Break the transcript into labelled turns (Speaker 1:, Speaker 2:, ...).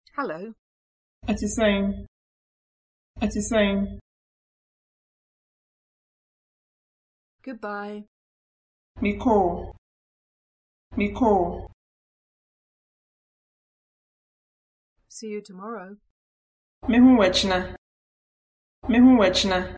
Speaker 1: Hello.
Speaker 2: Ati saying. Ati saying.
Speaker 1: Goodbye.
Speaker 2: Miko. Miko.
Speaker 1: See you tomorrow.
Speaker 2: Mehu wachna. Mehu wachna.